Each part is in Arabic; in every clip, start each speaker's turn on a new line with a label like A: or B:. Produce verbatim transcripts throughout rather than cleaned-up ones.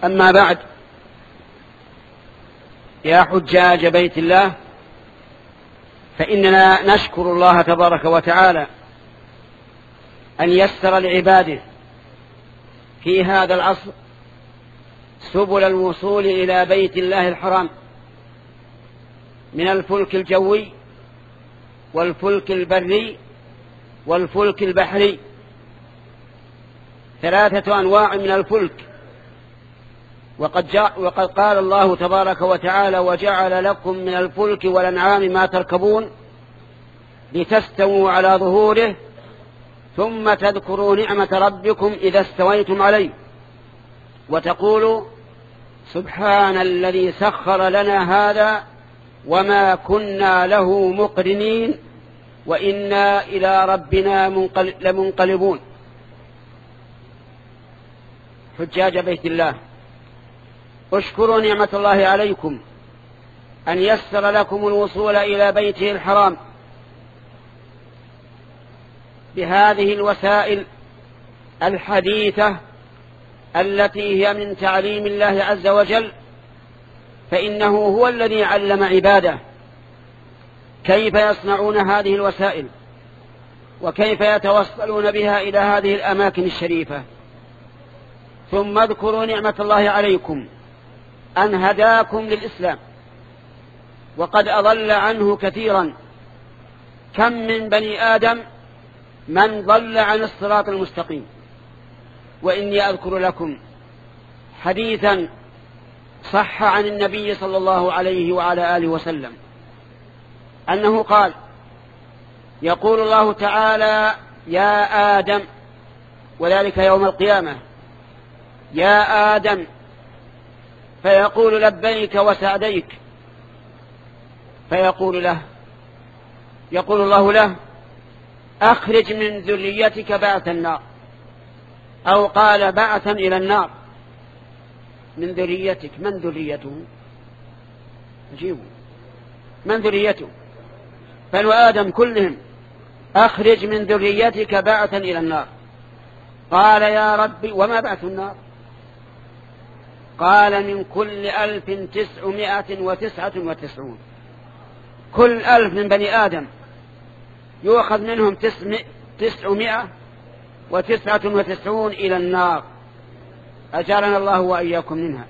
A: أما بعد، يا حجاج بيت الله، فإننا نشكر الله تبارك وتعالى أن يسر لعباده في هذا العصر سبل الوصول إلى بيت الله الحرام من الفلك الجوي والفلك البري والفلك البحري، ثلاثة أنواع من الفلك. وقد, جاء وقد قال الله تبارك وتعالى: وجعل لكم من الفلك والأنعام ما تركبون لتستووا على ظهوره ثم تذكروا نعمة ربكم إذا استويتم عليه وتقولوا سبحان الذي سخر لنا هذا وما كنا له مقرنين وإنا إلى ربنا لمنقلبون. حجاج بيت الله، اشكروا نعمة الله عليكم أن يسر لكم الوصول إلى بيته الحرام بهذه الوسائل الحديثة التي هي من تعليم الله عز وجل، فإنه هو الذي علم عباده كيف يصنعون هذه الوسائل وكيف يتوصلون بها إلى هذه الأماكن الشريفة. ثم اذكروا نعمة الله عليكم أن هداكم للإسلام، وقد أضل عنه كثيرا. كم من بني آدم من ضل عن الصراط المستقيم. وإني أذكر لكم حديثا صح عن النبي صلى الله عليه وعلى آله وسلم أنه قال: يقول الله تعالى: يا آدم، وذلك يوم القيامة، يا آدم، فيقول لبيك وسعديك، فيقول له يقول الله له: أخرج من ذريتك بعث النار، أو قال بعثا إلى النار. من ذريتك، من ذريته؟ أجيبوا، من ذريته؟ بنو آدم كلهم. أخرج من ذريتك بعثا إلى النار. قال: يا ربي، وما بعث النار؟ قال: من كل ألف تسعمائة وتسعة وتسعون. كل ألف من بني آدم يؤخذ منهم تسعمائة وتسعة وتسعون إلى النار، أجارنا الله وإياكم منها،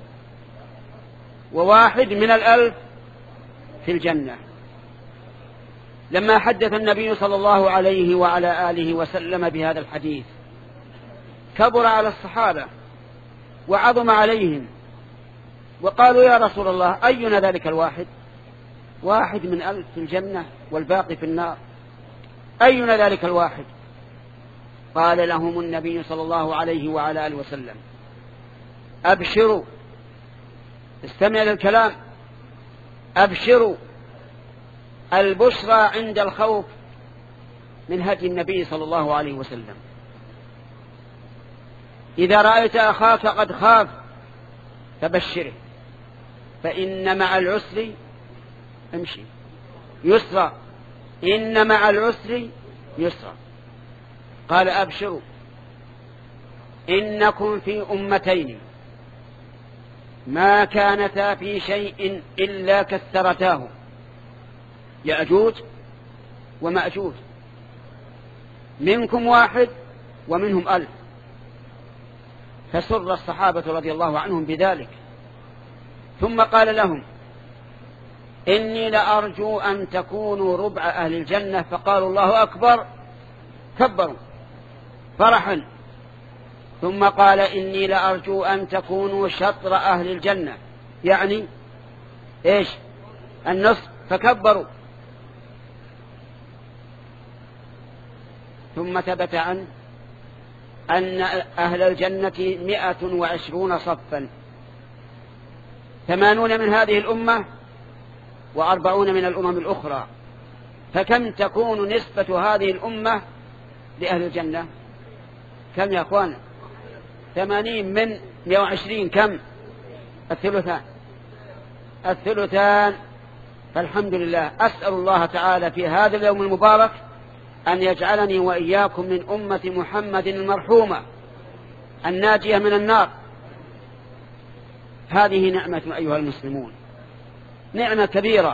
A: وواحد من الألف في الجنة. لما حدث النبي صلى الله عليه وعلى آله وسلم بهذا الحديث كبر على الصحابة وعظم عليهم، وقالوا: يا رسول الله، أينا ذلك الواحد؟ واحد من ألف في الجنة والباقي في النار، أينا ذلك الواحد؟ قال لهم النبي صلى الله عليه وعلى آله وسلم: أبشروا، استمع للكلام، أبشروا، البشرى عند الخوف من هدي النبي صلى الله عليه وسلم. إذا رأيت أخاك قد خاف فبشره، فإن مع العسر امشي يسرا، إن مع العسر يسرا. قال: أبشروا، إنكم في أمتين ما كانتا في شيء إلا كثرتاه، يأجوج ومأجوج، منكم واحد ومنهم ألف. فسر الصحابة رضي الله عنهم بذلك، ثم قال لهم: إني لأرجو أن تكونوا ربع أهل الجنة. فقالوا: الله أكبر، كبروا فرحا. ثم قال: إني لأرجو أن تكونوا شطر أهل الجنة، يعني إيش؟ النصف، فكبروا. ثم ثبت عن أن أهل الجنة مئة وعشرون صفا، ثمانون من هذه الأمة وأربعون من الأمم الأخرى. فكم تكون نسبة هذه الأمة لأهل الجنة؟ كم يا أخوان؟ ثمانين من مئة وعشرين، كم؟ الثلثان، الثلثان. فالحمد لله، أسأل الله تعالى في هذا اليوم المبارك أن يجعلني وإياكم من أمة محمد المرحومة الناجية من النار، هذه نعمة أيها المسلمون، نعمة كبيرة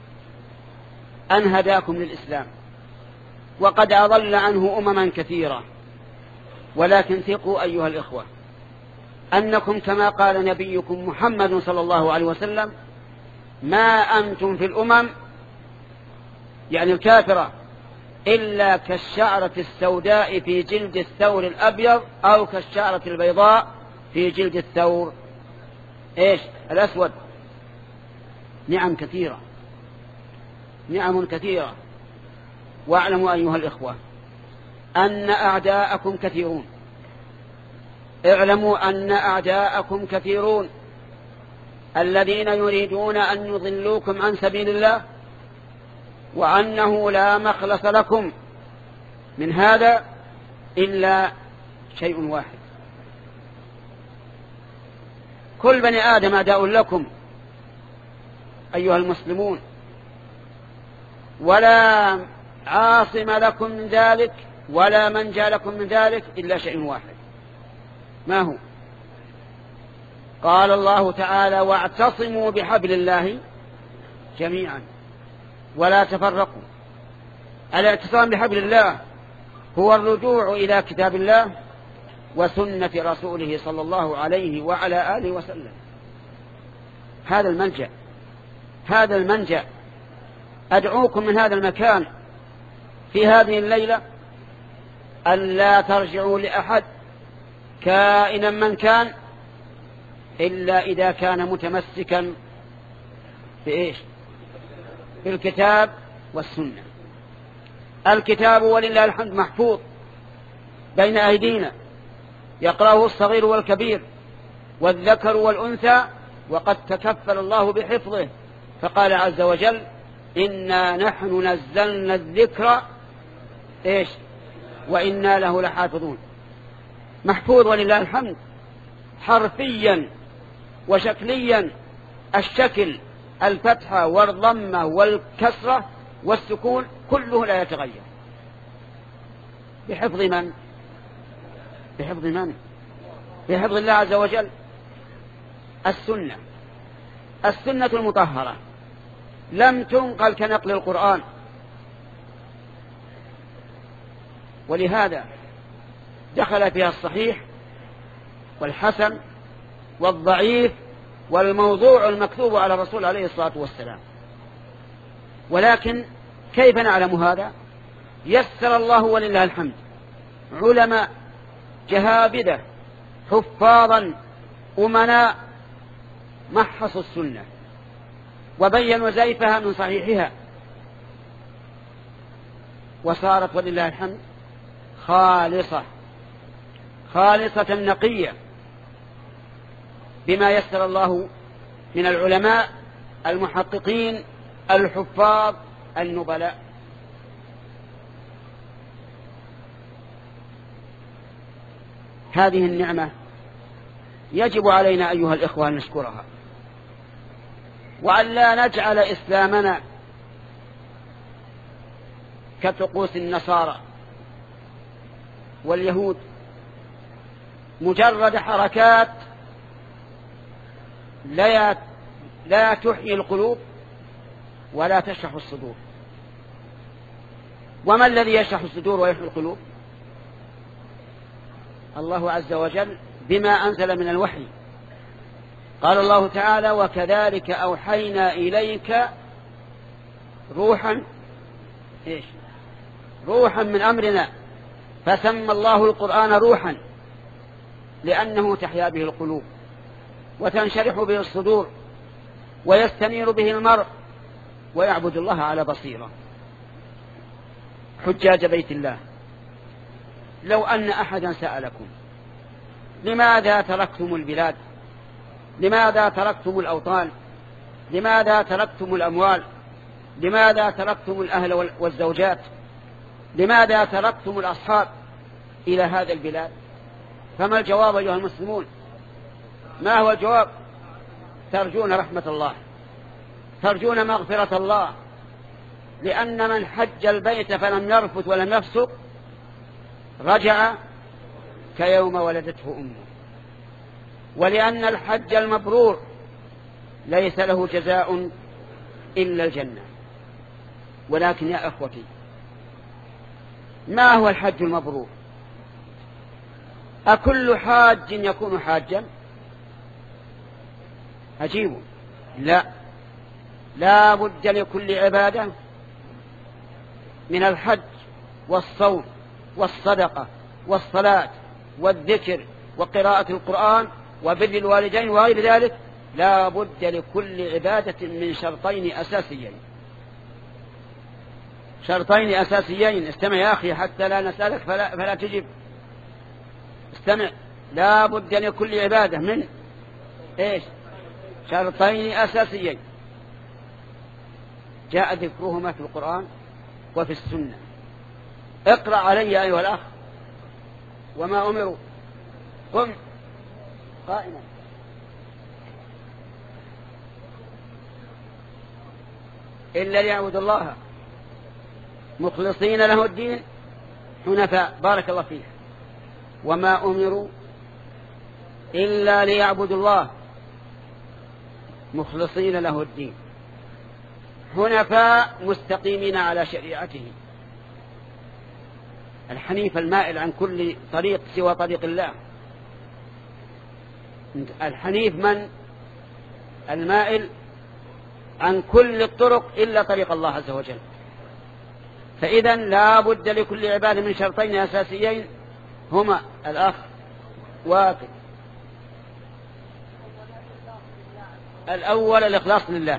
A: أن هداكم للإسلام، وقد أضل عنه أمما كثيرة. ولكن ثقوا أيها الإخوة أنكم كما قال نبيكم محمد صلى الله عليه وسلم: ما أنتم في الأمم، يعني الكافرة، إلا كالشعرة السوداء في جلد الثور الأبيض، أو كالشعرة البيضاء في جلد الثور إيش الأسود. نعم كثيرة، نعم كثيرة. واعلموا أيها الإخوة أن أعداءكم كثيرون، اعلموا أن أعداءكم كثيرون الذين يريدون أن يضلوكم عن سبيل الله، وأنه لا مخلص لكم من هذا إلا شيء واحد: كل بني آدم أعداء لكم أيها المسلمون، ولا عاصم لكم من ذلك ولا منجى لكم من ذلك إلا شيء واحد. ما هو؟ قال الله تعالى: واعتصموا بحبل الله جميعا ولا تفرقوا. الاعتصام بحبل الله هو الرجوع إلى كتاب الله وسنة رسوله صلى الله عليه وعلى آله وسلم. هذا الملجأ، هذا المنجأ. أدعوكم من هذا المكان في هذه الليلة أن لا ترجعوا لأحد كائنا من كان إلا إذا كان متمسكا بإيش؟ بالكتاب والسنة. الكتاب ولله الحمد محفوظ بين أيدينا، يقرأه الصغير والكبير والذكر والأنثى، وقد تكفل الله بحفظه، فقال عز وجل: إنا نحن نزلنا الذكر إيش وإنا له لحافظون. محفوظ ولله الحمد، حرفيا وشكليا. الشكل الفتحة والضمة والكسرة والسكون كله لا يتغير. بحفظ من؟ بحفظ من؟ بحفظ الله عز وجل. السنة، السنة المطهرة لم تنقل كنقل القرآن، ولهذا دخل فيها الصحيح والحسن والضعيف والموضوع المكتوب على الرسول عليه الصلاة والسلام. ولكن كيف نعلم هذا؟ يسر الله ولله الحمد علماء جهابذة حفاظا أمناء محصوا السنة وبينوا زيفها من صحيحها، وصارت ولله الحمد خالصة خالصة نقية بما يسر الله من العلماء المحققين الحفاظ النبلاء. هذه النعمة يجب علينا أيها الإخوة أن نشكرها، وأن لا نجعل إسلامنا كطقوس النصارى واليهود، مجرد حركات لا لا تحيي القلوب ولا تشرح الصدور. وما الذي يشرح الصدور ويحيي القلوب؟ الله عز وجل بما أنزل من الوحي. قال الله تعالى: وكذلك أوحينا إليك روحا إيش؟ روحا من أمرنا. فسمى الله القرآن روحا لأنه تحيا به القلوب وتنشرح به الصدور ويستنير به المرء ويعبد الله على بصيرة. حجاج بيت الله، لو أن أحدا سألكم: لماذا تركتم البلاد؟ لماذا تركتم الأوطان؟ لماذا تركتم الأموال؟ لماذا تركتم الأهل والزوجات؟ لماذا تركتم الأصحاب إلى هذا البلاد؟ فما الجواب أيها المسلمون؟ ما هو الجواب؟ ترجون رحمة الله، ترجون مغفرة الله، لأن من حج البيت فلم يرفث ولم يفسق رجع كيوم ولدته أمه. ولأن الحج المبرور ليس له جزاء إلا الجنة. ولكن يا أخوتي، ما هو الحج المبرور؟ أكل حاج يكون حاجا؟ أجيبوا لا، لا بد لكل عبادة من الحج والصوم والصدقة والصلاة والذكر وقراءة القرآن وبر الوالدين وغير ذلك، لا بد لكل عبادة من شرطين أساسيين. شرطين أساسيين. استمع يا أخي حتى لا نسألك فلا, فلا تجب. استمع، لا بد لكل عبادة من إيش؟ شرطين أساسيين جاء ذكرهما في القرآن وفي السنة. اقرأ علي أيها الأخ. وما أمروا، قم قائما. إلا ليعبدوا الله مخلصين له الدين حنفاء. بارك الله فيك. وما أمروا إلا ليعبدوا الله مخلصين له الدين حنفاء مستقيمين على شريعته. الحنيف المائل عن كل طريق سوى طريق الله. الحنيف من؟ المائل عن كل الطرق إلا طريق الله عز وجل. فإذا لا بد لكل عبادة من شرطين أساسيين هما الأخ واقف. الأول الإخلاص لله.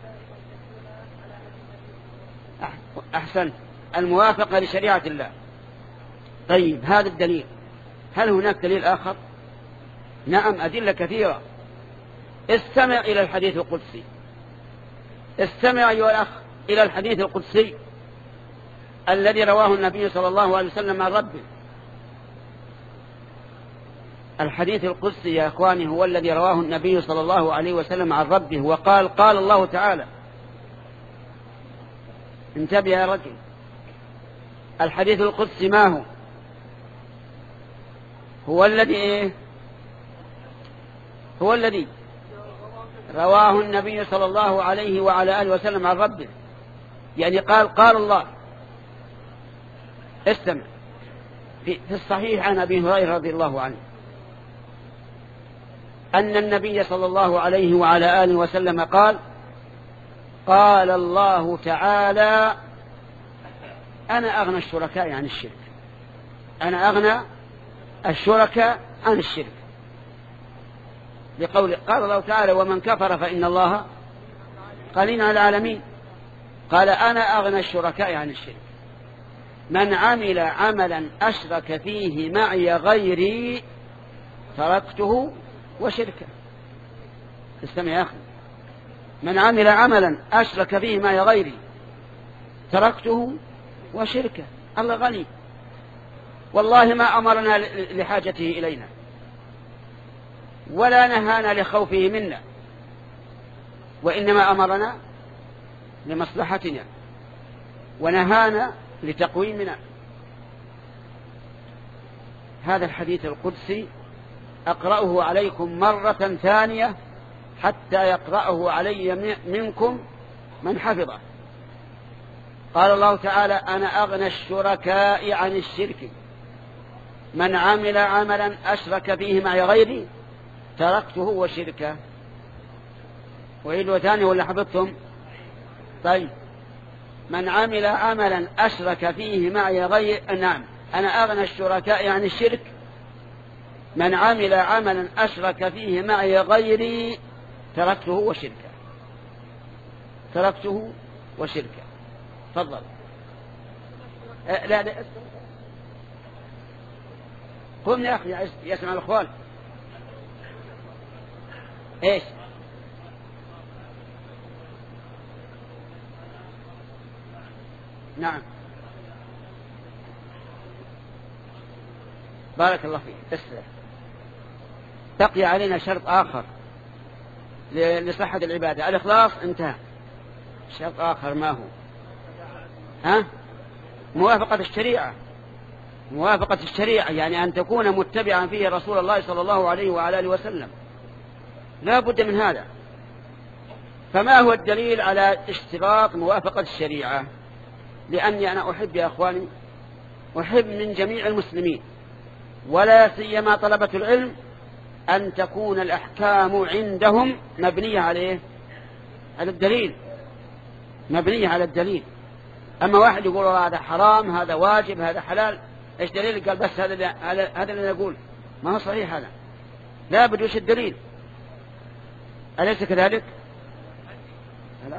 A: أحسن، الموافقة لشريعة الله. طيب، هذا الدليل. هل هناك دليل آخر؟ نعم، أدلة كثيرة. استمع إلى الحديث القدسي. استمع أيها الأخ إلى الحديث القدسي الذي رواه النبي صلى الله عليه وسلم عن ربه. الحديث القدسي يا أخواني هو الذي رواه النبي صلى الله عليه وسلم عن ربه وقال: قال الله تعالى. انتبه يا رجل، الحديث القدسي ما هو؟ هو الذي إيه؟ هو الذي رواه النبي صلى الله عليه وعلى آله وسلم عن ربه. يعني قال قال الله. استمع، في الصحيح عن أبي هريرة رضي الله عنه أن النبي صلى الله عليه وعلى آله وسلم قال: قال الله تعالى: أنا أغنى الشركاء عن الشرك. أنا أغنى الشركاء عن الشرك. لقول قال الله تعالى: ومن كفر فإن الله غني عن العالمين. قال: أنا أغنى الشركاء عن الشرك. من عمل عملا أشرك فيه معي غيري تركته وشركه. استمع يا أخي، من عمل عملا أشرك فيه معي غيري تركته وشركه. الله غني، والله ما أمرنا لحاجته إلينا ولا نهانا لخوفه منا، وإنما أمرنا لمصلحتنا ونهانا لتقويمنا. هذا الحديث القدسي أقرأه عليكم مرة ثانية حتى يقرأه علي منكم من حفظه. قال الله تعالى: أنا أغنى الشركاء عن الشرك. من عمل عملا أشرك فيه معي غيري تركته وشركه. وإلو ثاني ولا حفظتم؟ طيب، من عمل عملا أشرك فيه معي غير نعم أنا أغنى الشركاء عن الشرك. من عمل عملا أشرك فيه معي غيري تركته وشركه. تركته وشركه. تفضل. أه لا لا قم يا أخي يسمع الأخوان. إيش؟ نعم، بارك الله فيك. تسلم. تقي علينا شرط آخر لصحة العبادة، الإخلاص. انتهى. شرط آخر ما هو؟ ها؟ موافقة الشريعة. موافقة الشريعة يعني أن تكون متبعا فيه رسول الله صلى الله عليه وعلى آله وسلم. لا بد من هذا. فما هو الدليل على اشتراط موافقة الشريعة؟ لأني أنا أحب يا أخواني، أحب من جميع المسلمين ولا سيما طلبة العلم أن تكون الأحكام عندهم مبنية عليه على الدليل، مبنية على الدليل. أما واحد يقول هذا حرام هذا واجب هذا حلال، إيش دليل؟ قال بس هذا هذا اللي نقول، ما هو صحيح هذا، لا بد وش الدليل؟ أليس كذلك؟ لا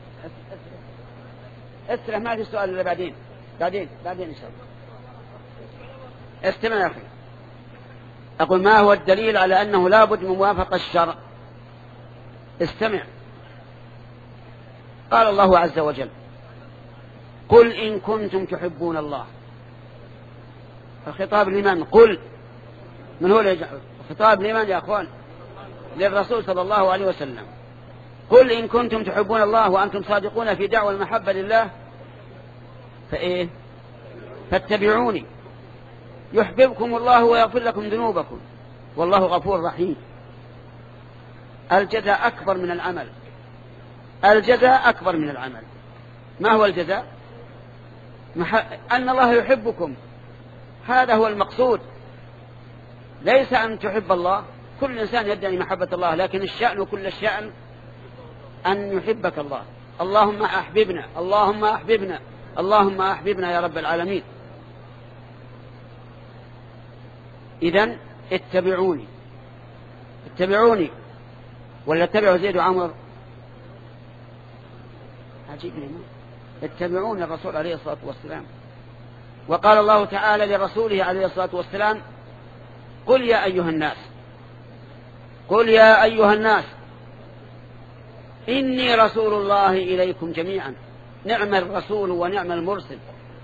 A: استرح، ما في سؤال إلا بعدين بعدين بعدين إن شاء الله. استمع يا أخي، أقول ما هو الدليل على أنه لا بد من موافقة الشرع؟ استمع. قال الله عز وجل: قل إن كنتم تحبون الله. الخطاب لمن؟ قل. من هو الخطاب لمن يا أخوان؟ للرسول صلى الله عليه وسلم. قل إن كنتم تحبون الله وأنتم صادقون في دعوى المحبة لله فإيه؟ فاتبعوني يحببكم الله ويغفر لكم ذنوبكم والله غفور رحيم. الجزاء أكبر من العمل، الجزاء أكبر من العمل. ما هو الجزاء؟ أن الله يحبكم، هذا هو المقصود، ليس أن تحب الله. كل إنسان يدعي محبة الله، لكن الشأن وكل الشأن أن يحبك الله. اللهم أحببنا اللهم أحببنا اللهم أحببنا يا رب العالمين. إذن اتبعوني اتبعوني ولا اتبعوا زيد وعمر؟ عجيب لي، اتبعون الرسول عليه الصلاة والسلام. وقال الله تعالى لرسوله عليه الصلاة والسلام: قل يا أيها الناس قل يا أيها الناس إني رسول الله إليكم جميعا. نعم الرسول ونعم المرسل.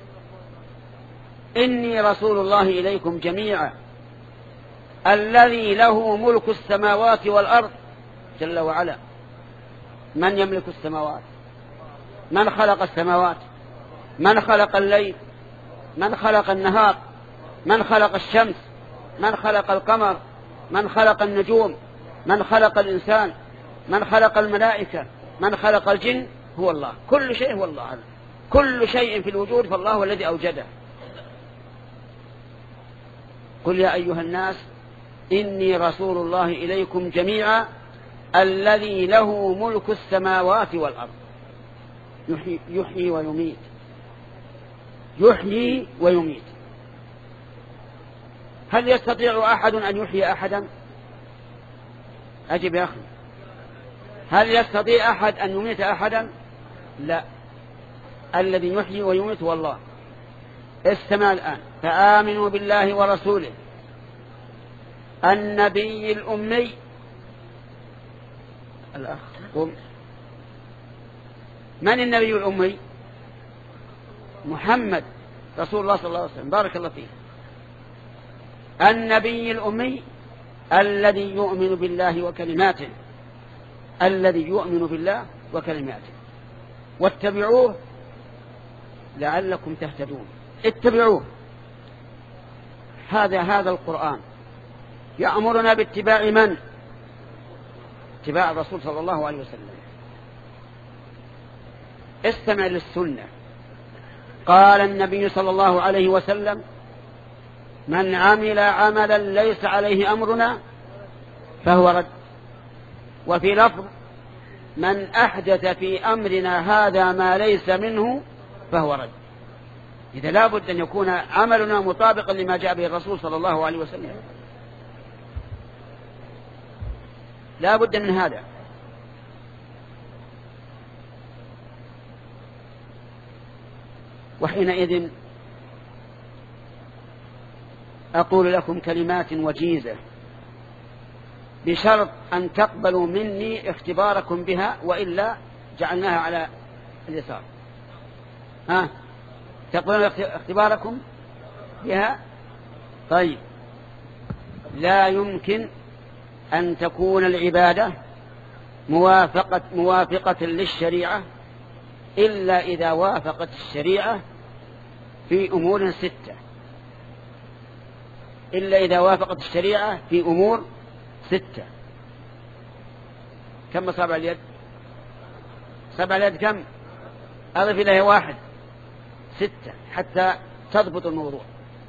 A: إني رسول الله إليكم جميعا الذي له ملك السماوات والأرض جل وعلا. من يملك السماوات؟ من خلق السماوات؟ من خلق الليل؟ من خلق النهار؟ من خلق الشمس؟ من خلق القمر؟ من خلق النجوم؟ من خلق الإنسان؟ من خلق الملائكة؟ من خلق الجن؟ هو الله. كل شيء هو الله، كل شيء في الوجود فالله هو الذي أوجده. قل يا أيها الناس إني رسول الله إليكم جميعا الذي له ملك السماوات والأرض. يحيي, يحيي ويميت يحيي ويميت. هل يستطيع أحد أن يحيي أحدا؟ أجب يا أخي، هل يستطيع أحد أن يميت أحدا؟ لا، الذي يحيي ويميت هو الله. استمع الآن: فآمنوا بالله ورسوله النبي الأمي. الأخ قم. من النبي الأمي؟ محمد رسول الله صلى الله عليه وسلم، بارك الله فيه. النبي الأمي الذي يؤمن بالله وكلماته، الذي يؤمن بالله وكلماته. واتبعوه لعلكم تهتدون. اتبعوه. هذا هذا القرآن يأمرنا باتباع من؟ اتباع الرسول صلى الله عليه وسلم. استمع للسنة. قال النبي صلى الله عليه وسلم: من عمل عملا ليس عليه أمرنا فهو رد. وفي لفظ: من أحدث في أمرنا هذا ما ليس منه فهو رد. إذا لا بد أن يكون عملنا مطابقا لما جاء به الرسول صلى الله عليه وسلم، لا بد من هذا. وحينئذ أقول لكم كلمات وجيزة بشرط أن تقبلوا مني اختباركم بها، وإلا جعلناها على اليسار. ها تقبلون اختباركم بها؟ طيب. لا يمكن أن تكون العبادة موافقة, موافقة للشريعة إلا إذا وافقت الشريعة في أمور ستة. إلا إذا وافقت الشريعة في أمور ستة. كم أصابع اليد؟ سبع اليد كم؟ أضف إليه واحد، ستة حتى تضبط الموضوع.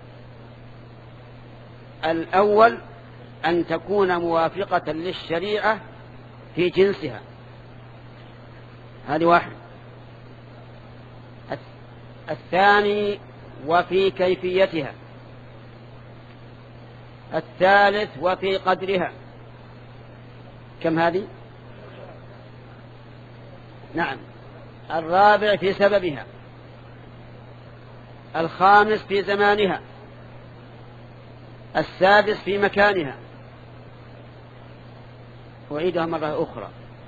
A: الأول أن تكون موافقة للشريعة في جنسها، هذه واحد. الثاني وفي كيفيتها. الثالث وفي قدرها. كم هذه؟ نعم. الرابع في سببها. الخامس في زمانها. السادس في مكانها. أعيدها مرة أخرى،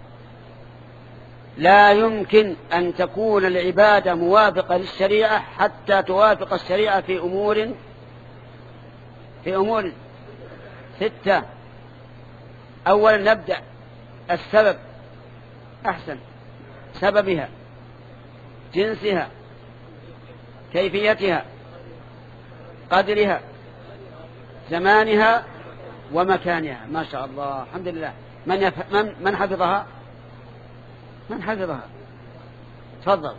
A: لا يمكن أن تكون العبادة موافقة للشريعة حتى توافق الشريعة في أمور في أمور ستة. أولا نبدأ السبب، أحسن، سببها، جنسها، كيفيتها، قدرها، زمانها، ومكانها. ما شاء الله، الحمد لله. من, يف... من... من حفظها؟ من حفظها؟ تفضل.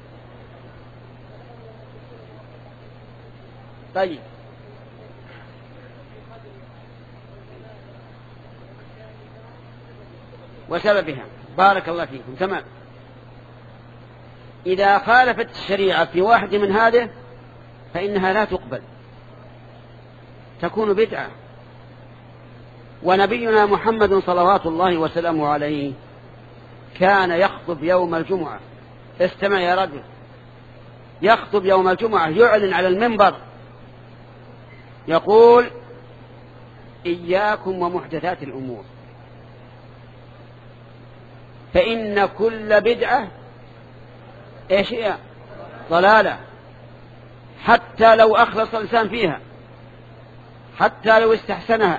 A: طيب، وسببها. بارك الله فيكم. تمام. إذا خالفت الشريعة في واحد من هذه فإنها لا تقبل، تكون بدعة. ونبينا محمد صلوات الله وسلامه عليه كان يخطب يوم الجمعة. استمع يا رجل، يخطب يوم الجمعة، يعلن على المنبر يقول: إياكم ومحدثات الأمور، فإن كل بدعة إيش هي؟ ضلالة. حتى لو أخلص الإنسان فيها، حتى لو استحسنها،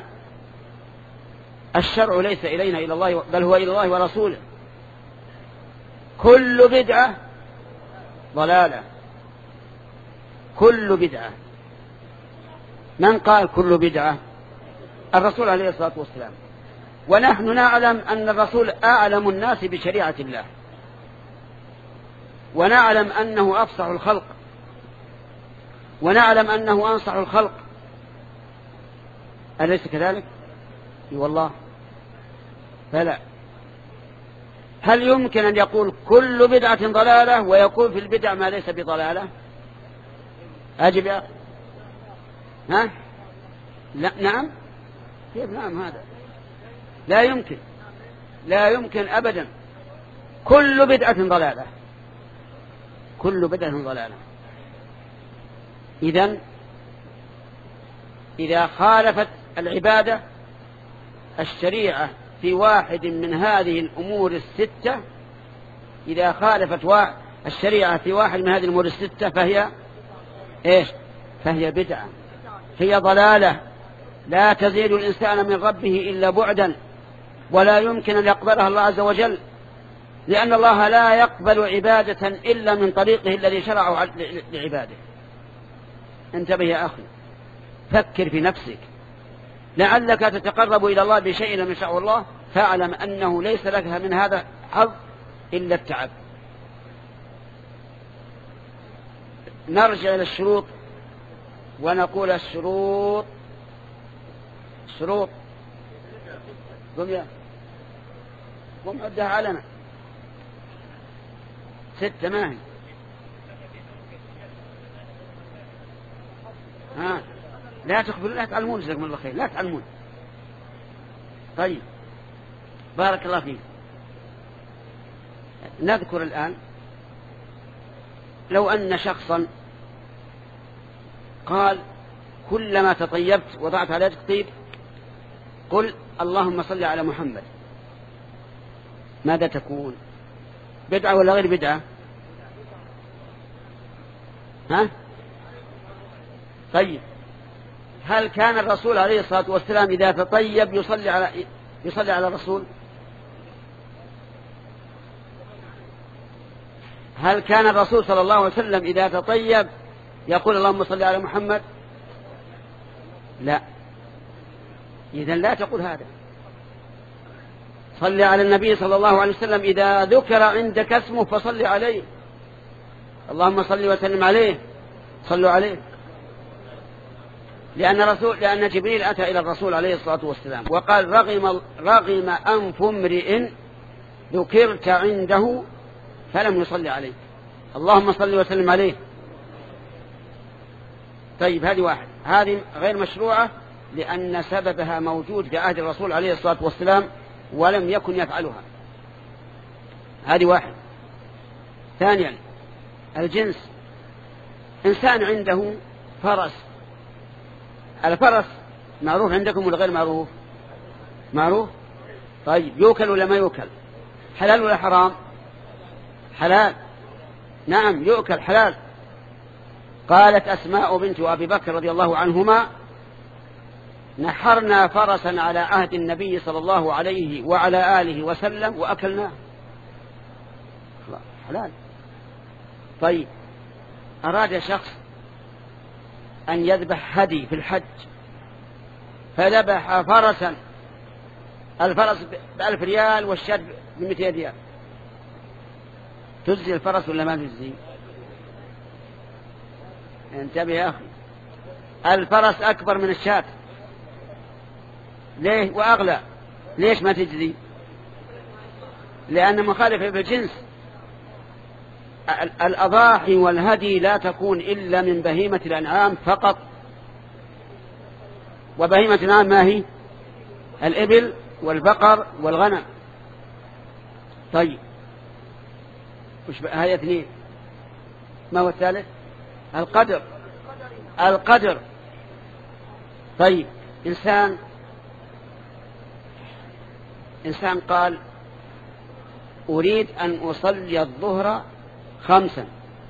A: الشرع ليس إلينا إلى الله، بل هو إلى الله ورسوله. كل بدعة ضلالة، كل بدعة. من قال كل بدعة؟ الرسول عليه الصلاة والسلام. ونحن نعلم أن الرسول أعلم الناس بشريعة الله، ونعلم أنه أفصح الخلق، ونعلم أنه أنصح الخلق. أليس كذلك؟ والله فلا. هل يمكن أن يقول كل بدعة ضلالة ويقول في البدع ما ليس بضلالة؟ أجب يا أخي. ها؟ لا. نعم. كيف نعم؟ هذا لا يمكن، لا يمكن أبدا. كل بدعة ضلالة، كل بدعة ضلالة. إذن إذا خالفت العبادة الشريعة في واحد من هذه الأمور الستة، إذا خالفت الشريعة في واحد من هذه الأمور الستة فهي إيش؟ فهي بدعة، هي ضلالة، لا تزيد الإنسان من ربه إلا بعدا، ولا يمكن أن يقبلها الله عز وجل، لأن الله لا يقبل عبادة إلا من طريقه الذي شرعه لعباده. انتبه يا أخي، فكر في نفسك، لعلك تتقرب إلى الله بشيء لم يشاء الله، فاعلم أنه ليس لك من هذا حظ إلا التعب. نرجع إلى الشروط ونقول: الشروط شروط قم يا قم عدها علنا. ستة ما هي؟ ها، لا تخبر، لا تعلمون، جزاكم الله خير، لا تعلمون. طيب، بارك الله فيك. نذكر الآن لو أن شخصا قال: كلما تطيبت وضعت على يدك طيب قل اللهم صل على محمد، ماذا تكون؟ بدعة ولا غير بدعة؟ ها؟ طيب، هل كان الرسول عليه الصلاة والسلام إذا تطيب يصلي على يصلي على الرسول؟ هل كان الرسول صلى الله عليه وسلم إذا تطيب يقول اللهم صل على محمد؟ لا. إذن لا تقول هذا. صل على النبي صلى الله عليه وسلم إذا ذكر عندك اسمه فصل عليه، اللهم صل وسلم عليه، صلوا عليه. لأن رسول لأن جبريل أتى إلى الرسول عليه الصلاة والسلام وقال رغم رغم أنف امرئ ذكرت عنده فلم يصلي عليه، اللهم صل وسلم عليه. طيب هذه واحد، هذه غير مشروعة لأن سببها موجود في عهد الرسول عليه الصلاة والسلام ولم يكن يفعلها. هذه واحد. ثانيا الجنس، إنسان عنده فرس، الفرس معروف عندكم ولا غير معروف؟ معروف. طيب يوكل ولا ما يوكل؟ حلال ولا حرام؟ حلال. نعم يؤكل حلال. قالت أسماء بنت أبي بكر رضي الله عنهما نحرنا فرسا على عهد النبي صلى الله عليه وعلى آله وسلم وأكلناه، حلال. طيب أراد شخص أن يذبح هدي في الحج فذبح فرسا، الفرس بألف ريال والشاة بمئتين ريال، تجزي الفرس ولا ما تجزي؟ انتبه يا أخي، الفرس أكبر من الشاة، ليه وأغلى، ليش ما تجزي؟ لأن مخالفة بالجنس. الأضاحي والهدي لا تكون إلا من بهيمة الأنعام فقط، وبهيمة الأنعام ما هي؟ الإبل والبقر والغنم. طيب وش هي اثنين؟ ما هو الثالث؟ القدر. القدر. طيب إنسان إنسان قال أريد أن أصلي الظهر خمسا،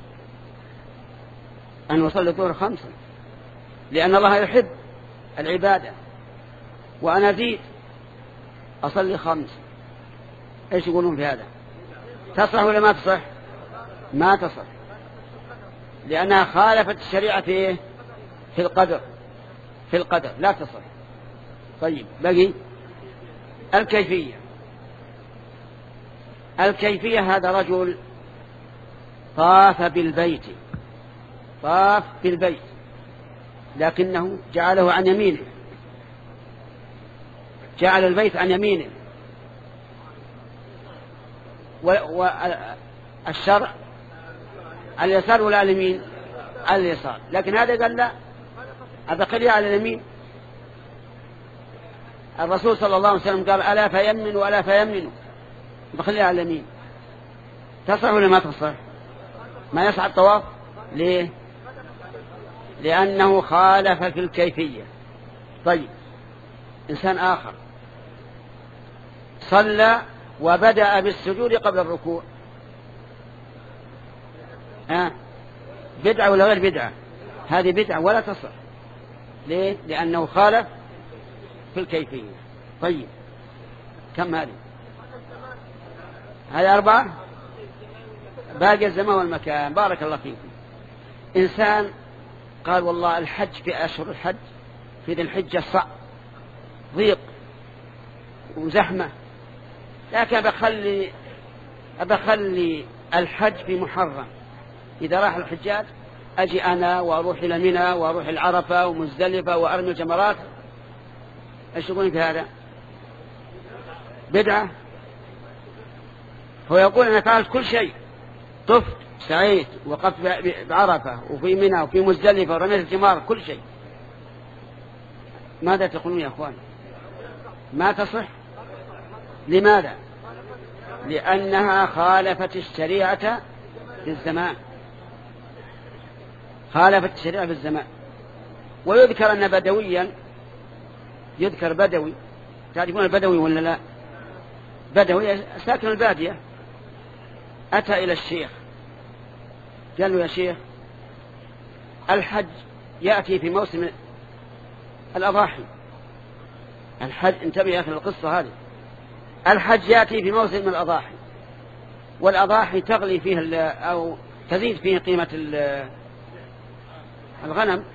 A: أن أصلي الظهر خمسا لأن الله يحب العبادة، وأنا زيد أصلي خمس. إيش يقولون في هذا؟ تصح ولا ما تصح؟ ما تصح، لأنها خالفت الشريعة في في القدر، في القدر لا تصح. طيب بقي الكيفية. الكيفية هذا رجل طاف بالبيت، طاف بالبيت لكنه جعله عن يمينه، جعل البيت عن يمينه، والشرع اليسار ولا اليمين؟ اليسار، لكن هذا قال لا أبقي على اليمين. الرسول صلى الله عليه وسلم قال ألا فيمن وألا فيمن، بخلي على اليمين. تصح ولا ما تصح؟ ما يصح الطواف. ليه؟ لأنه خالف في الكيفية. طيب إنسان آخر صلى وبدأ بالسجود قبل الركوع، ها بدعة ولا غير بدعة؟ هذه بدعة ولا تصح. ليه؟ لأنه خالف في الكيفية. طيب كم هذه؟ هذه أربعة، باقي الزمان والمكان. بارك الله فيكم. إنسان قال والله الحج في أشهر الحج في ذي الحجة صعب، ضيق وزحمة، لكن بخلي بخلي الحج في محرم، إذا راح الحجاج أجي أنا وأروح إلى منى وأروح العرفة ومزدلفة وأرمي الجمرات. ايش يقولون في هذا؟ بدعة. هو يقول أنا فعلت كل شيء، طفت سعيت وقفت بعرفة وفي منى وفي مزدلفة ورميت الجمار، كل شيء. ماذا تقولون يا أخوان؟ ما تصح. لماذا؟ لأنها خالفت الشريعة في الزمان، خالفت الشريعة في الزمان. ويذكر أن بدويا، يذكر بدوي، تعرفون البدوي ولا لا؟ بدوي ساكن البادية، أتى إلى الشيخ قال له يا شيخ الحج يأتي في موسم الأضاحي، الحج، انتبه يا أخي القصة هذه، الحج يأتي في موسم الأضاحي، والأضاحي تغلي فيه أو تزيد فيه قيمة الغنم،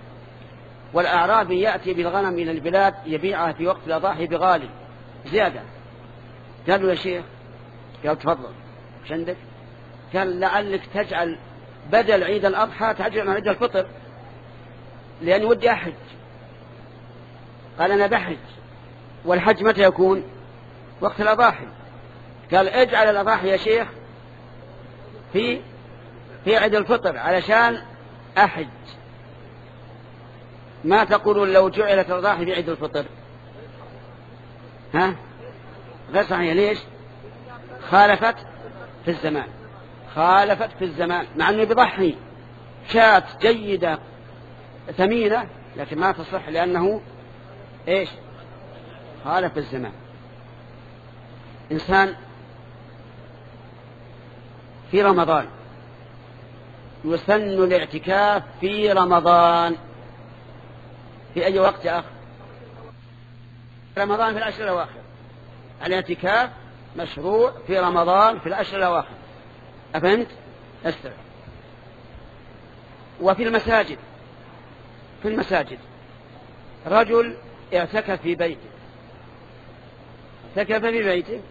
A: والأعرابي يأتي بالغنم إلى البلاد يبيعها في وقت الأضاحي بغالي زيادة، قالوا يا شيخ، قال تفضل ايش عندك؟ قال لعلك تجعل بدل عيد الأضحى تجعل عيد الفطر، لأني ودي أحج. قال أنا بحج، والحج متى يكون؟ وقت الأضاحي. قال اجعل الأضاحي يا شيخ في في عيد الفطر علشان أحج. ما تقولون لو جعلت الأضاحي في عيد الفطر؟ ها؟ غير صحيح. ليش؟ خالفت في الزمان، خالفت في الزمان، مع أنه بضحي شاة جيدة ثمينة، لكن ما تصح لأنه إيش؟ خالف في الزمان. إنسان في رمضان يسن الاعتكاف في رمضان، في أي وقت يا أخ؟ رمضان في العشر الأواخر. الاعتكاف مشروع في رمضان في العشر الأواخر. أفهمت؟ أسترع. وفي المساجد، في المساجد رجل اعتكف في بيته، اعتكف في بيته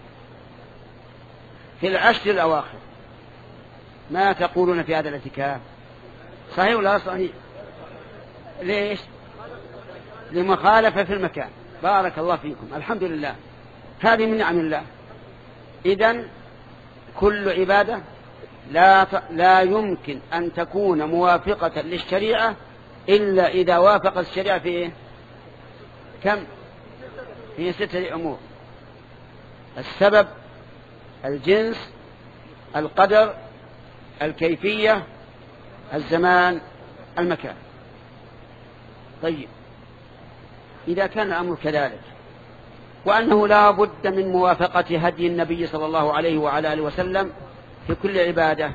A: في العشر الأواخر. ما تقولون في هذا الاعتكاف؟ صحيح ولا صحيح؟ ليش؟ لمخالفة في المكان. بارك الله فيكم، الحمد لله، هذه من نعم الله. إذن كل عبادة لا لا يمكن أن تكون موافقة للشريعة إلا إذا وافقت الشريعة في إيه؟ كم؟ في ستة أمور: السبب، الجنس، القدر، الكيفية، الزمان، المكان. طيب، إذا كان الأمر كذلك وأنه لا بد من موافقة هدي النبي صلى الله عليه وعلى آله وسلم في كل عبادة،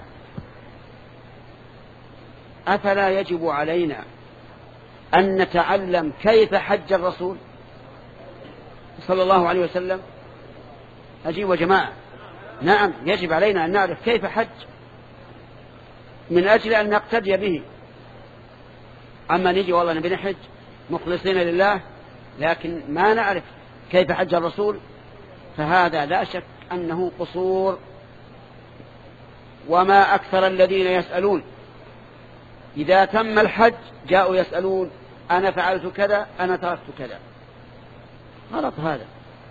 A: أفلا يجب علينا أن نتعلم كيف حج الرسول صلى الله عليه وسلم؟ أجيب يا جماعة. نعم، يجب علينا أن نعرف كيف حج من أجل أن نقتدي به. أما نجي والله نبي نحج مخلصين لله لكن ما نعرف كيف حج الرسول، فهذا لا شك أنه قصور. وما أكثر الذين يسألون إذا تم الحج جاءوا يسألون أنا فعلت كذا، أنا تركت كذا. غلط هذا،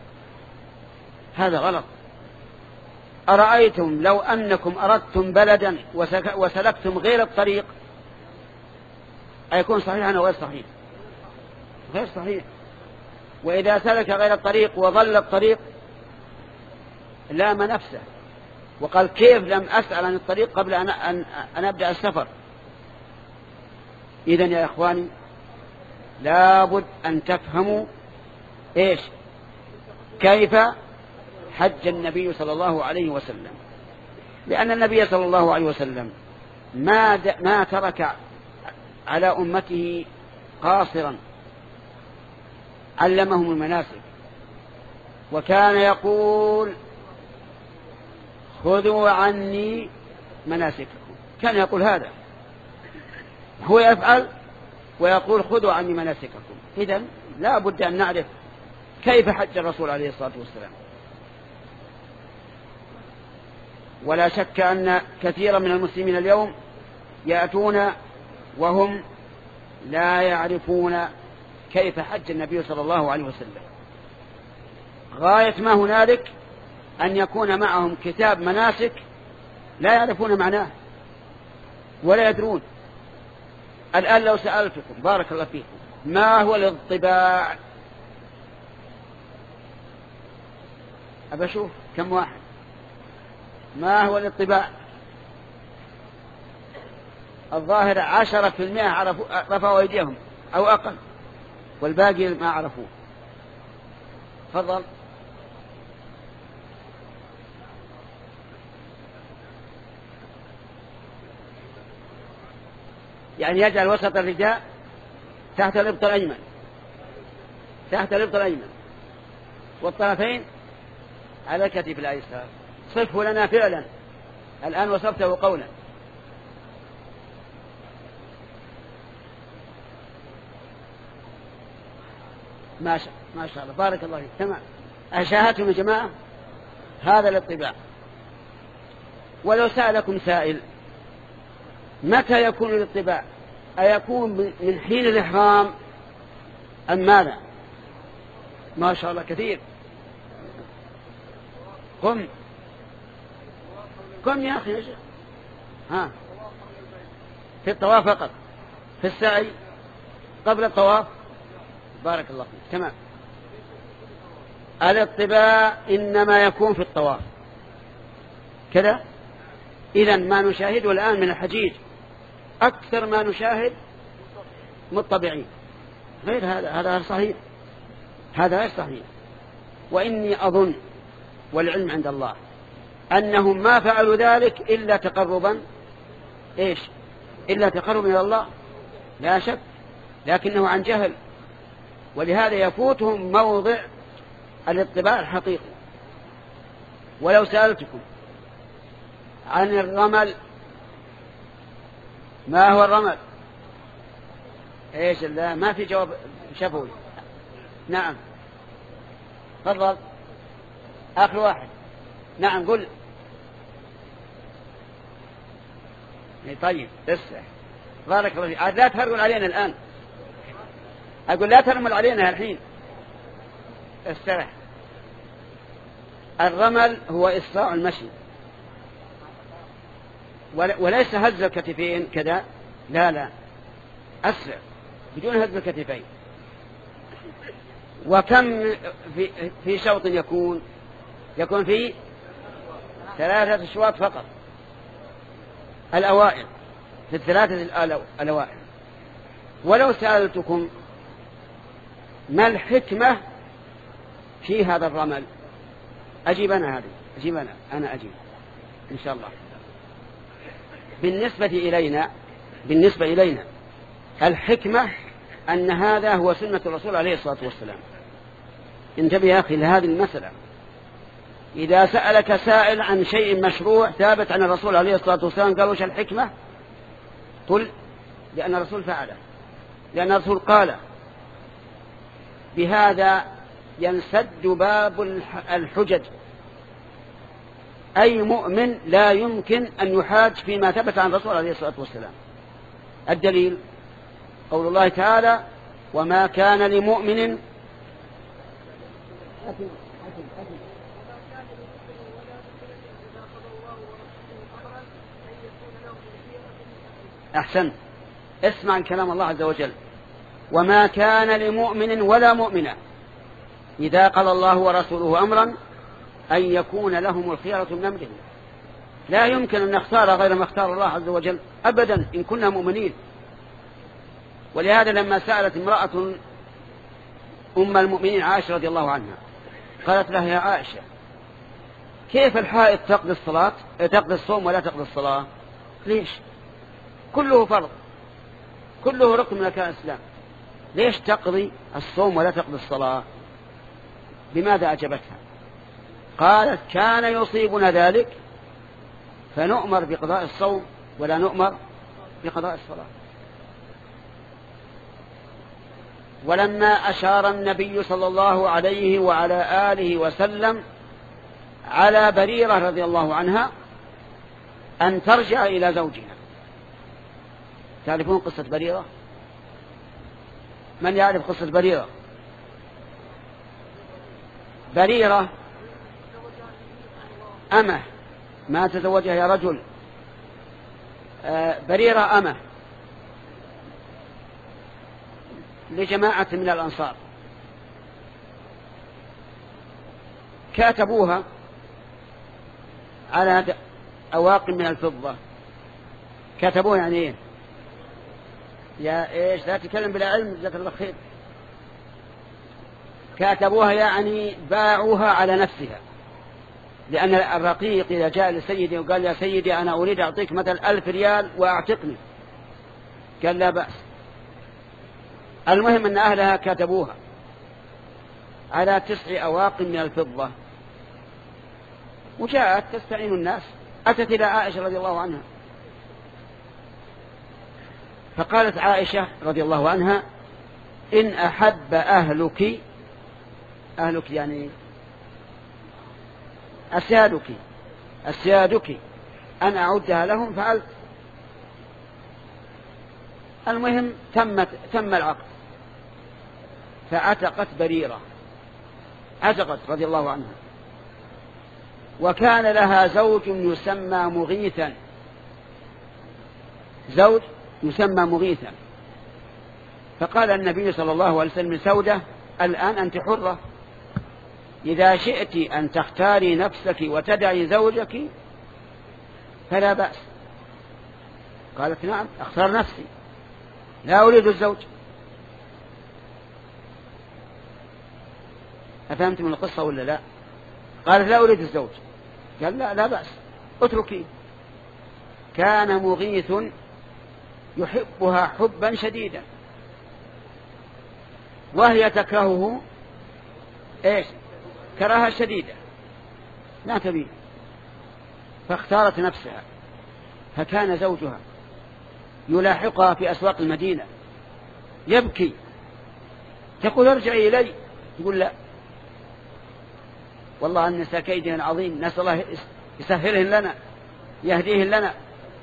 A: هذا غلط. أرأيتم لو أنكم أردتم بلدا وسلكتم غير الطريق أيكون صحيحا أو غير صحيح؟ غير صحيح. وإذا سلك غير الطريق وظل الطريق لام نفسه وقال كيف لم أسأل عن الطريق قبل أن, أن, أن أبدأ السفر. إذن يا إخواني لابد أن تفهموا إيش كيف حج النبي صلى الله عليه وسلم، لأن النبي صلى الله عليه وسلم ما, ما ترك على أمته قاصرا، علمهم المناسك، وكان يقول خذوا عني مناسككم. كان يقول هذا، هو يفعل ويقول خذوا عني مناسككم. إذن لا بد أن نعرف كيف حج الرسول عليه الصلاة والسلام. ولا شك أن كثيرا من المسلمين اليوم يأتون وهم لا يعرفون كيف حج النبي صلى الله عليه وسلم. غاية ما هنالك أن يكون معهم كتاب مناسك لا يعرفون معناه ولا يدرون. الآن لو سألتكم بارك الله فيكم ما هو الاضطباع؟ أبى أشوف كم واحد. ما هو الاضطباع؟ الظاهر عشرة في المئة عرفوا رفعوا أيديهم أو أقل، والباقي ما عرفوه. تفضل. يعني يجعل وسط الرداء تحت الإبط الأيمن، تحت الإبط الأيمن، والطرفين على الكتف الأيسر. صفه لنا فعلا، الآن وصفته قولا. ما شاء ما شاء الله، بارك الله فيك. تمام. أشاهدتم يا جماعة؟ هذا الاطباع. ولو سألكم سائل متى يكون الاطباع، أيكون من حين الإحرام أم ماذا؟ ما شاء الله كثير. قم قم يا أخي. ها، في الطواف فقط، في السعي قبل الطواف. بارك الله فيك. تمام. الاطباع إنما يكون في الطواف كذا. إذن ما نشاهده الآن من الحجيج أكثر ما نشاهد مطبعين، غير هذا. هذا غير صحيح، هذا غير صحيح. وإني أظن والعلم عند الله أنهم ما فعلوا ذلك إلا تقربا إيش إلا تقرب إلى الله، لا شك، لكنه عن جهل. ولهذا يفوتهم موضع الاطباع الحقيقي. ولو سألتكم عن الرمل، ما هو الرمل؟ ايش الله؟ ما في جواب شفوي. نعم تفضل آخر واحد. نعم قل. طيب اسمع، بارك الله فيك. لا تهرول علينا الآن، أقول لا ترمل علينا الحين، استرح. الرمل هو إسراع المشي، وليس هز الكتفين كذا، لا لا، أسرع بدون هز الكتفين. وكم في, في شوط يكون يكون في ثلاثة أشواط فقط، الأوائل، في الثلاثة الأوائل. ولو سألتكم ما الحكمة في هذا الرمل، أجيب أنا هذه أجيب أنا أنا أجيب إن شاء الله. بالنسبة إلينا بالنسبة إلينا الحكمة أن هذا هو سنة الرسول عليه الصلاة والسلام. انتبه يا أخي لهذه المسألة. إذا سألك سائل عن شيء مشروع ثابت عن الرسول عليه الصلاة والسلام، قال وش الحكمة؟ قل لأن الرسول فعله، لأن الرسول قال. بهذا ينسد باب الحجج. أي مؤمن لا يمكن أن يحاج فيما ثبت عن الرسول عليه الصلاة والسلام. الدليل قول الله تعالى: وما كان لمؤمن أحسن، اسمع كلام الله عز وجل: وما كان لمؤمن ولا مؤمنة إذا قال الله ورسوله أمرا أن يكون لهم الخيرة من أمرهم. لا يمكن أن نختار غير ما اختار الله عز وجل أبدا إن كنا مؤمنين. ولهذا لما سألت امرأة أم المؤمنين عائشة رضي الله عنها، قالت لها: يا عائشة، كيف الحائض تقضي الصلاة تقضي الصوم ولا تقضي الصلاة؟ ليش؟ كله فرض، كله ركن من أركان الإسلام، ليش تقضي الصوم ولا تقضي الصلاة؟ بماذا أجابتها؟ قالت: كان يصيبنا ذلك فنؤمر بقضاء الصوم ولا نؤمر بقضاء الصلاة. ولما أشار النبي صلى الله عليه وعلى آله وسلم على بريرة رضي الله عنها أن ترجع إلى زوجها. تعرفون قصة بريرة؟ من يعرف قصة بريرة؟ بريرة أمه ما تزوجها يا رجل. بريرة أمه لجماعة من الأنصار، كاتبوها على أواق من الفضة. كاتبوها يعني إيه؟ يا إيش لا تتكلم بلا علم، جزاك الله خير. كاتبوها يعني باعوها على نفسها، لأن الرقيق إذا جاء لسيدي وقال: يا سيدي أنا أريد أعطيك مثل ألف ريال وأعتقني، قال: لا بأس. المهم أن أهلها كاتبوها على تسع أواق من الفضة، وجاءت تستعين الناس. أتت إلى عائشة رضي الله عنها، فقالت عائشة رضي الله عنها: إن أحب أهلك، أهلك يعني أسيادك أسيادك أن أعدها لهم فعلت. المهم تم تم العقد، فعتقت بريرة، عتقت رضي الله عنها. وكان لها زوج يسمى مغيثا، زوج يسمى مغيثا. فقال النبي صلى الله عليه وسلم لسودة: الآن أنت حرة، إذا شئت أن تختاري نفسك وتدعي زوجك فلا بأس. قالت: نعم، أختار نفسي، لا أريد الزوج. أفهمت من القصة ولا لا؟ قالت: لا أريد الزوج. قال: لا لا بأس، اتركي. كان مغيث يحبها حبا شديدا وهي تكرهه ايش؟ كراهة شديدة لا تبيه. فاختارت نفسها، فكان زوجها يلاحقها في أسواق المدينة يبكي، تقول: ارجعي إلي. تقول: لا والله النساء كيدهن عظيم، نسأل الله يسهلهن لنا يهديهن لنا.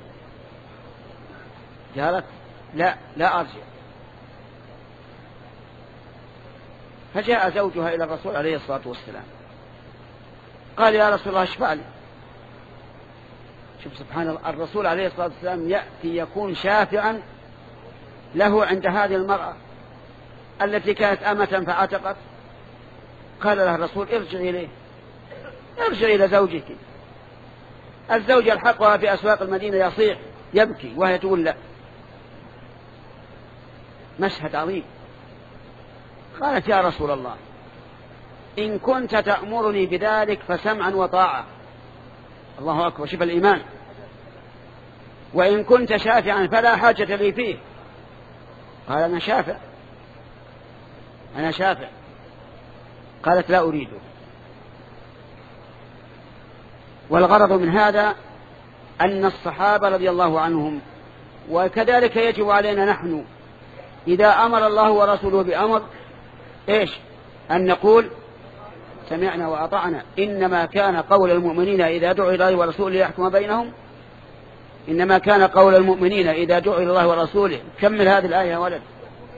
A: قالت: لا لا أرجع. فجاء زوجها إلى الرسول عليه الصلاة والسلام قال: يا رسول الله اشفع لي. شوف سبحان الله، الرسول عليه الصلاة والسلام يأتي يكون شافعا له عند هذه المرأة التي كانت أمة فعتقت. قال لها الرسول: ارجع إليه، ارجع إلى زوجك. الزوج يلحقها في أسواق المدينة يصيح يبكي وهي تقول: لا. مشهد عظيم. قالت: يا رسول الله، إن كنت تأمرني بذلك فسمعا وطاعة. الله أكبر، شوف الإيمان. وإن كنت شافعا فلا حاجة لي فيه. قال: أنا شافع، أنا شافع. قالت: لا أريده. والغرض من هذا أن الصحابة رضي الله عنهم، وكذلك يجب علينا نحن إذا أمر الله ورسوله بأمر إيش؟ أن نقول: سمعنا وأطعنا. إنما كان قول المؤمنين إذا دعوا إلى الله ورسوله ليحكم بينهم، إنما كان قول المؤمنين إذا دعوا إلى الله ورسوله. كمل هذه الآية يا ولد.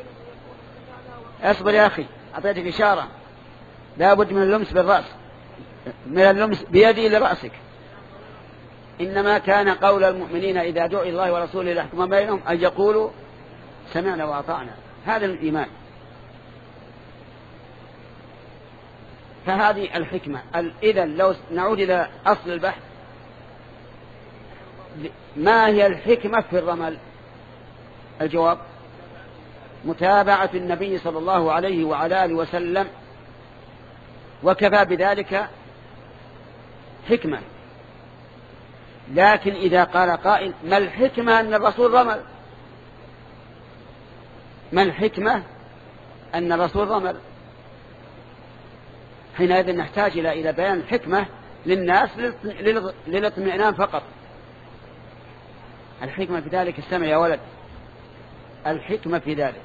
A: أصبر يا أخي، أعطيتك إشارة. لا بد من اللمس بالرأس، من اللمس بيدي لرأسك. إنما كان قول المؤمنين إذا دعوا إلى الله ورسوله ليحكم بينهم أن يقولوا: سمعنا وأطعنا. هذا الإيمان. فهذه الحكمة. إذن لو نعود إلى أصل البحث، ما هي الحكمة في الرمل؟ الجواب: متابعة النبي صلى الله عليه وعلى آله وسلم، وكفى بذلك حكمة. لكن إذا قال قائل: ما الحكمة أن الرسول رمل؟ ما الحكمة أن الرسول رمل؟ حينئذ نحتاج إلى إلى بيان الحكمة للناس للاطمئنان فقط. الحكمة في ذلك، استمع يا ولد، الحكمة في ذلك: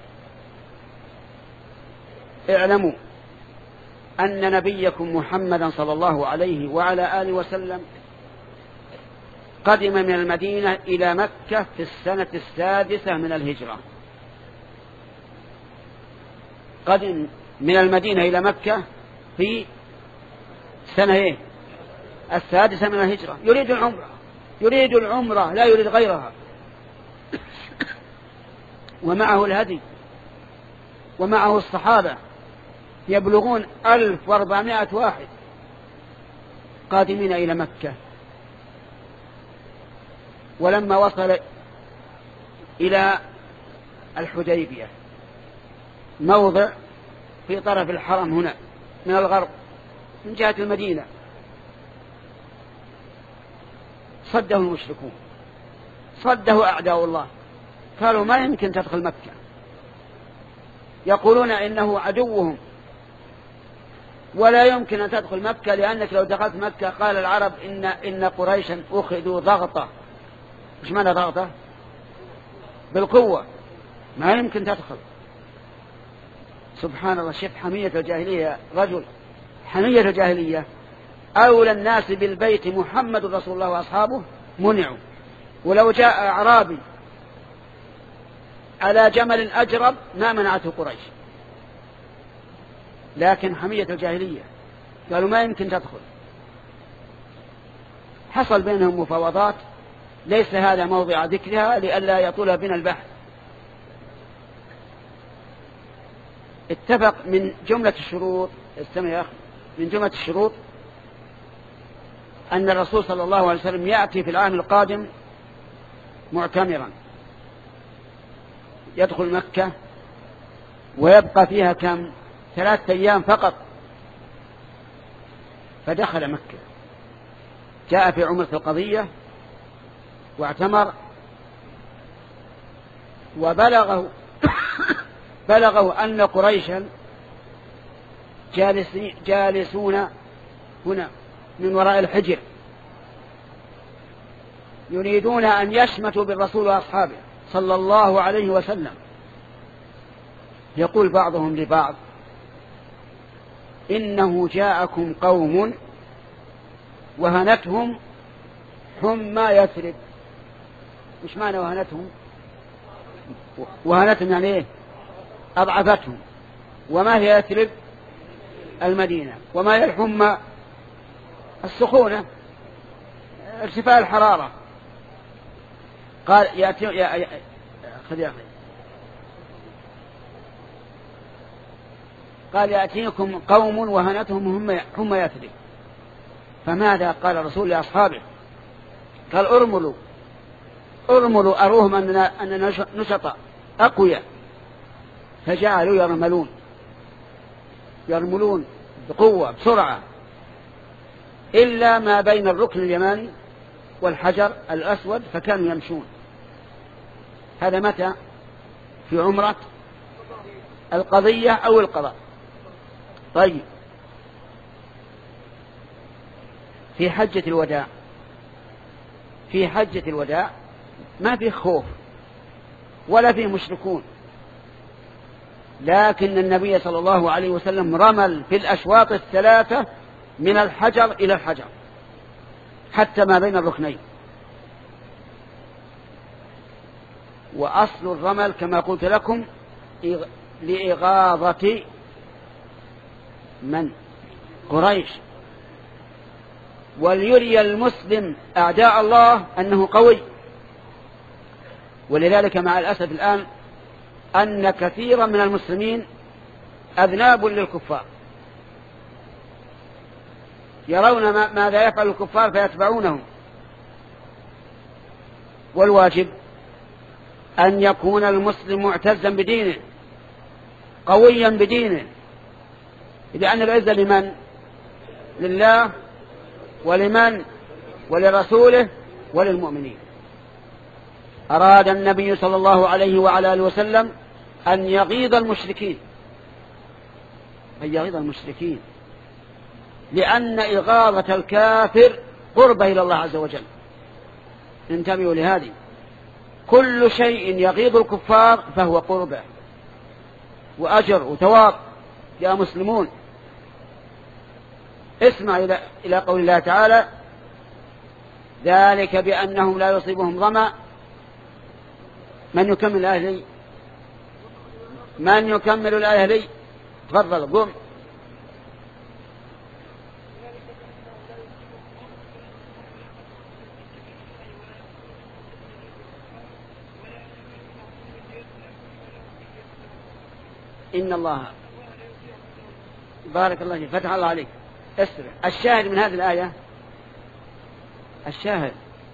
A: اعلموا أن نبيكم محمدا صلى الله عليه وعلى آله وسلم قدم من المدينة إلى مكة في السنة السادسة من الهجرة. قدم من المدينة إلى مكة في سنة إيه؟ السادسة من الهجرة. يريد العمرة، يريد العمرة لا يريد غيرها. ومعه الهدي، ومعه الصحابة يبلغون ألف واربعمائة واحد قادمين إلى مكة. ولما وصل إلى الحديبية، موضع في طرف الحرم هنا من الغرب من جهة المدينة، صده المشركون، صده أعداء الله. قالوا: ما يمكن تدخل مكة. يقولون إنه عدوهم، ولا يمكن أن تدخل مكة، لأنك لو دخلت مكة قال العرب إن إن قريشا أخذوا ضغطة. مش معنى ضغطة؟ بالقوة، ما يمكن تدخل. سبحان الله، شوف حمية الجاهلية. رجل حمية الجاهلية أولى الناس بالبيت محمد رسول الله وأصحابه منعوا. ولو جاء أعرابي على جمل أجرب ما منعته قريش، لكن حمية الجاهلية قالوا ما يمكن تدخل. حصل بينهم مفاوضات، ليس هذا موضع ذكرها لئلا يطول بنا البحث. اتفق من جملة الشروط، استمع يا أخي، من جملة الشروط أن الرسول صلى الله عليه وسلم يأتي في العام القادم معتمرا، يدخل مكة ويبقى فيها كم؟ ثلاثة أيام فقط. فدخل مكة، جاء في عمرة القضية واعتمر، وبلغه بلغه أن قريشا جالسون هنا من وراء الحجر يريدون أن يشمتوا بالرسول وأصحابه صلى الله عليه وسلم. يقول بعضهم لبعض: إنه جاءكم قوم وهنتهم حمى يثرب. مش معنى وهنتهم؟ وهنتهم يعني ايه؟ أضعفتهم. وما هي يثرب؟ المدينة. وما هي الحمى؟ السخونة، ارتفاع الحرارة. قال يأتي يا يا خذ يا أخي قال يأتيكم قوم وهنتهم هم هم يثرب. فماذا قال الرسول لأصحابه؟ قال: ارملوا ارملوا أروهم أننا, أننا نشطاء أقوياء. فجعلوا يرملون يرملون بقوة بسرعة، إلا ما بين الركن اليماني والحجر الأسود فكانوا يمشون. هذا متى؟ في عمرة القضية أو القضاء. طيب، في حجة الوداع في حجة الوداع ما في خوف ولا في مشركون، لكن النبي صلى الله عليه وسلم رمل في الأشواط الثلاثة من الحجر إلى الحجر حتى ما بين الركنين. وأصل الرمل كما قلت لكم لإغاظة من؟ قريش، وليري المسلم أعداء الله أنه قوي. ولذلك مع الأسف الآن أن كثيرا من المسلمين أذناب للكفار، يرون ماذا يفعل الكفار فيتبعونهم. والواجب أن يكون المسلم معتزا بدينه قويا بدينه، لأن العزة لمن؟ لله ولمن؟ ولرسوله وللمؤمنين. أراد النبي صلى الله عليه وعلى آله وسلم أن يغيظ المشركين أن يغيظ المشركين لأن إغاظة الكافر قربة إلى الله عز وجل. انتبهوا لهذه، كل شيء يغيظ الكفار فهو قربة وأجر وثواب يا مسلمون. اسمع إلى إلى قول الله تعالى: ذلك بأنهم لا يصيبهم ظمأ. من يكمل الآية لي؟ من يكمل الآية لي؟ تفضل قم. إن الله بارك الله فيك، فتح الله عليك. اسرع. الشاهد من هذه الآية، الشاهد: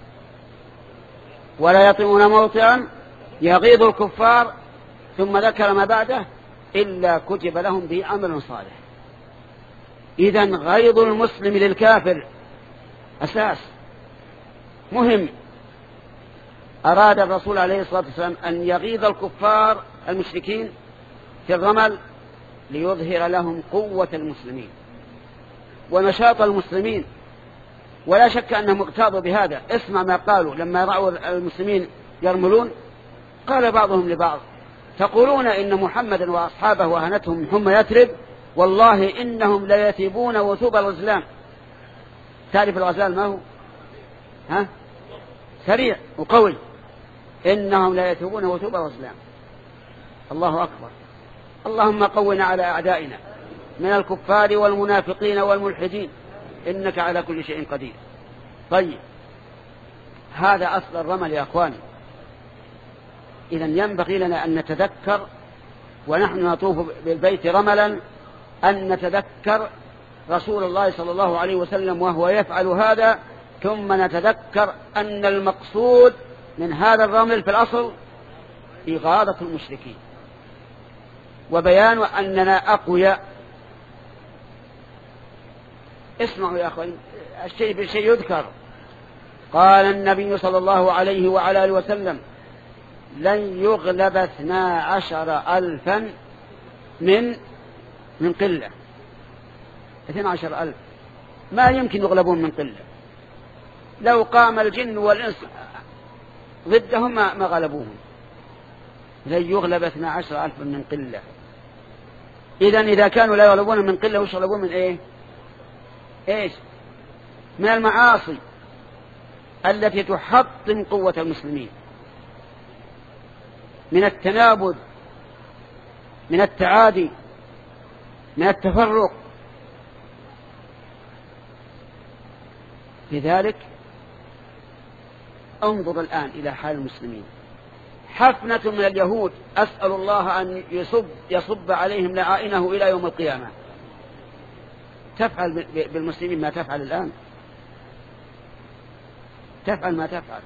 A: ولا يطعمون موطئا يغيظ الكفار، ثم ذكر ما بعده: إلا كتب لهم به عمل صالح. إذن غيظ المسلم للكافر أساس مهم. أراد الرسول عليه الصلاة والسلام أن يغيظ الكفار المشركين في الرمل ليظهر لهم قوة المسلمين ونشاط المسلمين، ولا شك أنهم اغتاظوا بهذا. اسمع ما قالوا لما رأوا المسلمين يرملون. قال بعضهم لبعض: تقولون إن محمدا وأصحابه وهنتهم حمى يثرب، والله إنهم ليثيبون وثوب الغزلان. تعرف الغزال ما هو؟ ها؟ سريع وقوي. إنهم لا يتوبون وتوب الغزلان. الله أكبر. اللهم قونا على أعدائنا من الكفار والمنافقين والملحدين، إنك على كل شيء قدير. طيب، هذا أصل الرمل يا أخواني. إذن ينبغي لنا أن نتذكر ونحن نطوف بالبيت رملا أن نتذكر رسول الله صلى الله عليه وسلم وهو يفعل هذا، ثم نتذكر أن المقصود من هذا الرمل في الأصل إغاظة المشركين وبيان أننا أقوياء. اسمعوا يا أخوان، الشيء بالشيء يذكر. قال النبي صلى الله عليه وعلى آله وسلم: لن يغلب اثنا عشر ألفا من من قلة. اثنا عشر ألف ما يمكن يغلبون من قلة. لو قام الجن والإنس ضدهم ما غلبوهم. لن يغلب اثنا عشر ألفا من قلة. إذن إذا كانوا لا يغلبون من قلة وش يغلبون من إيه؟ إيش؟ من المعاصي التي تحطم قوة المسلمين، من التنابذ، من التعادي، من التفرق. لذلك انظر الآن إلى حال المسلمين. حفنة من اليهود أسأل الله أن يصب, يصب عليهم لعائنه إلى يوم القيامة تفعل بالمسلمين ما تفعل الآن. تفعل ما تفعل.